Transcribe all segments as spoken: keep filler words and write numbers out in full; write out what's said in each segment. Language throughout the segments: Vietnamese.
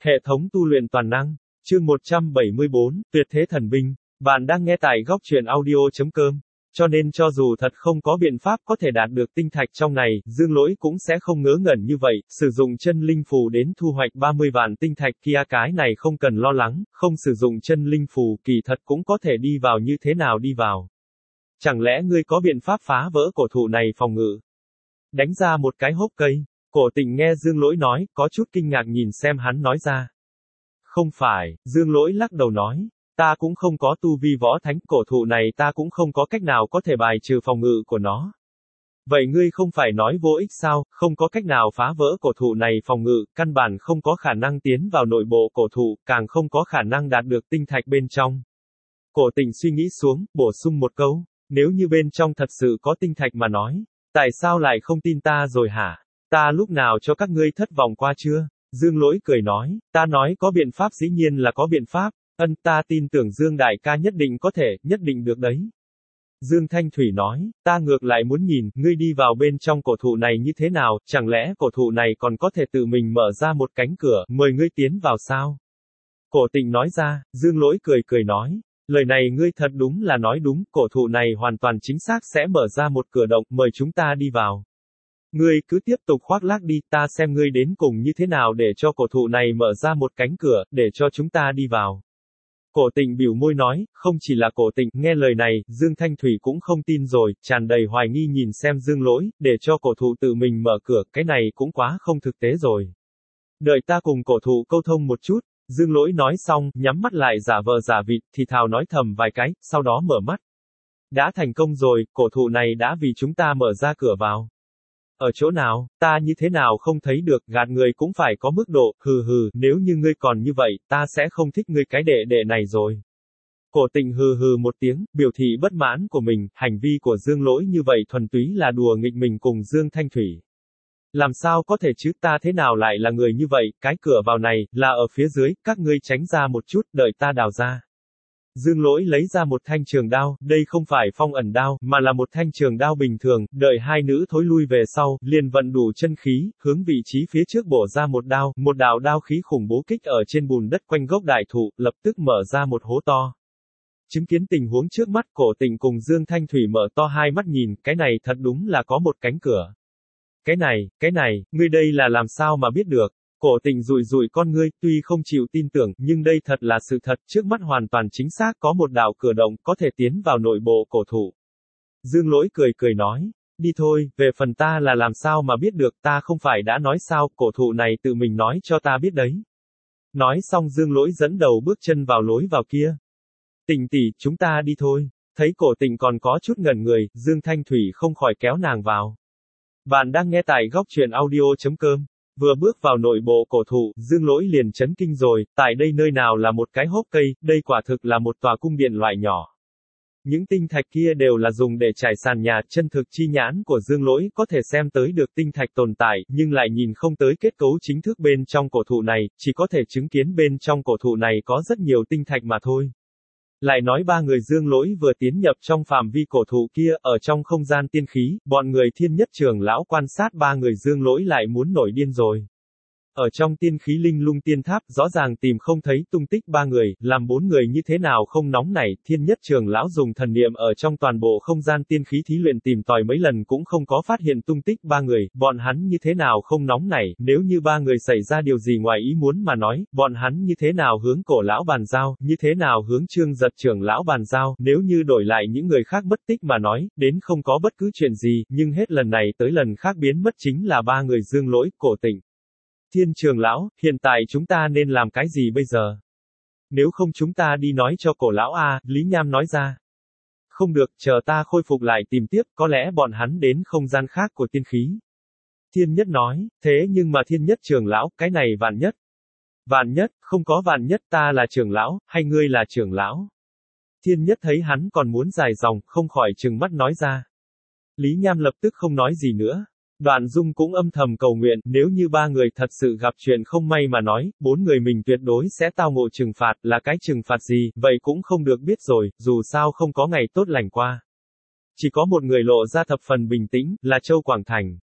Hệ thống tu luyện toàn năng, chương một trăm bảy mươi bốn, tuyệt thế thần binh. Bạn đang nghe tại góc truyện audio.com. Cho nên cho dù thật không có biện pháp có thể đạt được tinh thạch trong này, Dương Lỗi cũng sẽ không ngớ ngẩn như vậy, sử dụng chân linh phù đến thu hoạch ba mươi vạn tinh thạch kia, cái này không cần lo lắng, không sử dụng chân linh phù, kỳ thật cũng có thể đi vào, như thế nào đi vào. Chẳng lẽ ngươi có biện pháp phá vỡ cổ thụ này phòng ngự? Đánh ra một cái hốc cây. Cổ Tịnh nghe Dương Lỗi nói, có chút kinh ngạc nhìn xem hắn nói ra. Không phải, Dương Lỗi lắc đầu nói, ta cũng không có tu vi võ thánh, cổ thụ này ta cũng không có cách nào có thể bài trừ phòng ngự của nó. Vậy ngươi không phải nói vô ích sao, không có cách nào phá vỡ cổ thụ này phòng ngự, căn bản không có khả năng tiến vào nội bộ cổ thụ, càng không có khả năng đạt được tinh thạch bên trong. Cổ Tịnh suy nghĩ xuống, bổ sung một câu, nếu như bên trong thật sự có tinh thạch mà nói, tại sao lại không tin ta rồi hả? Ta lúc nào cho các ngươi thất vọng qua chưa? Dương Lỗi cười nói, ta nói có biện pháp dĩ nhiên là có biện pháp, ân ta tin tưởng Dương đại ca nhất định có thể, nhất định được đấy. Dương Thanh Thủy nói, ta ngược lại muốn nhìn, ngươi đi vào bên trong cổ thụ này như thế nào, chẳng lẽ cổ thụ này còn có thể tự mình mở ra một cánh cửa, mời ngươi tiến vào sao? Cổ Tịnh nói ra, Dương Lỗi cười cười nói, lời này ngươi thật đúng là nói đúng, cổ thụ này hoàn toàn chính xác sẽ mở ra một cửa động, mời chúng ta đi vào. Ngươi cứ tiếp tục khoác lác đi, ta xem ngươi đến cùng như thế nào để cho cổ thụ này mở ra một cánh cửa, để cho chúng ta đi vào. Cổ Tịnh bĩu môi nói, không chỉ là Cổ Tịnh, nghe lời này, Dương Thanh Thủy cũng không tin rồi, tràn đầy hoài nghi nhìn xem Dương Lỗi, để cho cổ thụ tự mình mở cửa, cái này cũng quá không thực tế rồi. Đợi ta cùng cổ thụ câu thông một chút, Dương Lỗi nói xong, nhắm mắt lại giả vờ giả vịt, thì thào nói thầm vài cái, sau đó mở mắt. Đã thành công rồi, cổ thụ này đã vì chúng ta mở ra cửa vào. Ở chỗ nào, ta như thế nào không thấy được, gạt người cũng phải có mức độ, hừ hừ, nếu như ngươi còn như vậy, ta sẽ không thích ngươi cái đệ đệ này rồi. Cổ Tịnh hừ hừ một tiếng, biểu thị bất mãn của mình, hành vi của Dương Lỗi như vậy thuần túy là đùa nghịch mình cùng Dương Thanh Thủy. Làm sao có thể chứ, ta thế nào lại là người như vậy, cái cửa vào này, là ở phía dưới, các ngươi tránh ra một chút, đợi ta đào ra. Dương Lỗi lấy ra một thanh trường đao, đây không phải phong ẩn đao, mà là một thanh trường đao bình thường, đợi hai nữ thối lui về sau, liền vận đủ chân khí, hướng vị trí phía trước bổ ra một đao, một đạo đao khí khủng bố kích ở trên bùn đất quanh gốc đại thụ, lập tức mở ra một hố to. Chứng kiến tình huống trước mắt, Cổ Tịnh cùng Dương Thanh Thủy mở to hai mắt nhìn, cái này thật đúng là có một cánh cửa. Cái này, cái này, ngươi đây là làm sao mà biết được? Cổ Tịnh rụi rụi con ngươi, tuy không chịu tin tưởng, nhưng đây thật là sự thật, trước mắt hoàn toàn chính xác có một đạo cửa động, có thể tiến vào nội bộ cổ thụ. Dương Lỗi cười cười nói, đi thôi, về phần ta là làm sao mà biết được, ta không phải đã nói sao, cổ thụ này tự mình nói cho ta biết đấy. Nói xong Dương Lỗi dẫn đầu bước chân vào lối vào kia. Tịnh tỷ, chúng ta đi thôi. Thấy Cổ Tịnh còn có chút ngẩn người, Dương Thanh Thủy không khỏi kéo nàng vào. Bạn đang nghe tại góc truyện audio.com. Vừa bước vào nội bộ cổ thụ, Dương Lỗi liền chấn kinh rồi, tại đây nơi nào là một cái hốc cây, đây quả thực là một tòa cung điện loại nhỏ. Những tinh thạch kia đều là dùng để trải sàn nhà, chân thực chi nhãn của Dương Lỗi có thể xem tới được tinh thạch tồn tại, nhưng lại nhìn không tới kết cấu chính thức bên trong cổ thụ này, chỉ có thể chứng kiến bên trong cổ thụ này có rất nhiều tinh thạch mà thôi. Lại nói ba người Dương Lỗi vừa tiến nhập trong phạm vi cổ thụ kia, ở trong không gian tiên khí, bọn người Thiên Nhất Trưởng lão quan sát ba người Dương Lỗi lại muốn nổi điên rồi. Ở trong tiên khí linh lung tiên tháp, rõ ràng tìm không thấy tung tích ba người, làm bốn người như thế nào không nóng nảy, Thiên Nhất Trưởng lão dùng thần niệm ở trong toàn bộ không gian tiên khí thí luyện tìm tòi mấy lần cũng không có phát hiện tung tích ba người, bọn hắn như thế nào không nóng nảy, nếu như ba người xảy ra điều gì ngoài ý muốn mà nói, bọn hắn như thế nào hướng Cổ lão bàn giao, như thế nào hướng Trương Giật Trưởng lão bàn giao, nếu như đổi lại những người khác mất tích mà nói, đến không có bất cứ chuyện gì, nhưng hết lần này tới lần khác biến mất chính là ba người Dương Lỗi, Cổ Tịnh. Thiên Trường lão, hiện tại chúng ta nên làm cái gì bây giờ? Nếu không chúng ta đi nói cho Cổ lão a, Lý Nham nói ra. Không được, chờ ta khôi phục lại tìm tiếp, có lẽ bọn hắn đến không gian khác của tiên khí. Thiên Nhất nói, thế nhưng mà Thiên Nhất Trường lão, cái này vạn nhất. Vạn nhất, không có vạn nhất, ta là trưởng lão, hay ngươi là trưởng lão? Thiên Nhất thấy hắn còn muốn dài dòng, không khỏi trừng mắt nói ra. Lý Nham lập tức không nói gì nữa. Đoạn Dung cũng âm thầm cầu nguyện, nếu như ba người thật sự gặp chuyện không may mà nói, bốn người mình tuyệt đối sẽ tao ngộ trừng phạt, là cái trừng phạt gì, vậy cũng không được biết rồi, dù sao không có ngày tốt lành qua. Chỉ có một người lộ ra thập phần bình tĩnh, là Châu Quảng Thành.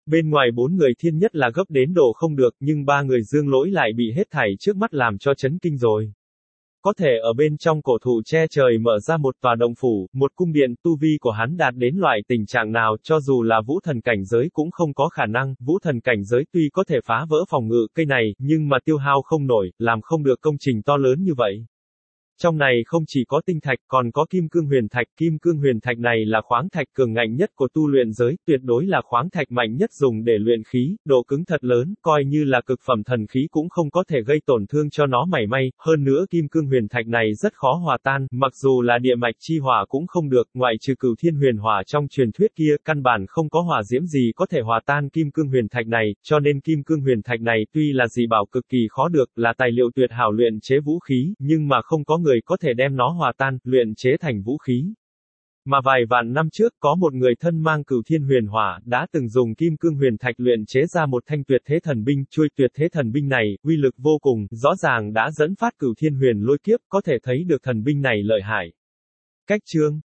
Bên ngoài bốn người thiên nhất là gấp đến độ không được, nhưng ba người Dương Lỗi lại bị hết thảy trước mắt làm cho chấn kinh rồi. Có thể ở bên trong cổ thụ che trời mở ra một tòa động phủ, một cung điện, tu vi của hắn đạt đến loại tình trạng nào, cho dù là vũ thần cảnh giới cũng không có khả năng, vũ thần cảnh giới tuy có thể phá vỡ phòng ngự cây này, nhưng mà tiêu hao không nổi, làm không được công trình to lớn như vậy. Trong này không chỉ có tinh thạch, còn có kim cương huyền thạch, kim cương huyền thạch này là khoáng thạch cường ngạnh nhất của tu luyện giới, tuyệt đối là khoáng thạch mạnh nhất dùng để luyện khí, độ cứng thật lớn, coi như là cực phẩm thần khí cũng không có thể gây tổn thương cho nó mảy may, hơn nữa kim cương huyền thạch này rất khó hòa tan, mặc dù là địa mạch chi hỏa cũng không được, ngoại trừ cửu thiên huyền hỏa trong truyền thuyết kia, căn bản không có hỏa diễm gì có thể hòa tan kim cương huyền thạch này, cho nên kim cương huyền thạch này tuy là dị bảo cực kỳ khó được, là tài liệu tuyệt hảo luyện chế vũ khí, nhưng mà không có người có thể đem nó hòa tan, luyện chế thành vũ khí. Mà vài vạn năm trước, có một người thân mang cửu thiên huyền hỏa, đã từng dùng kim cương huyền thạch luyện chế ra một thanh tuyệt thế thần binh, chuôi tuyệt thế thần binh này, uy lực vô cùng, rõ ràng đã dẫn phát cửu thiên huyền lôi kiếp, có thể thấy được thần binh này lợi hại. Cách chương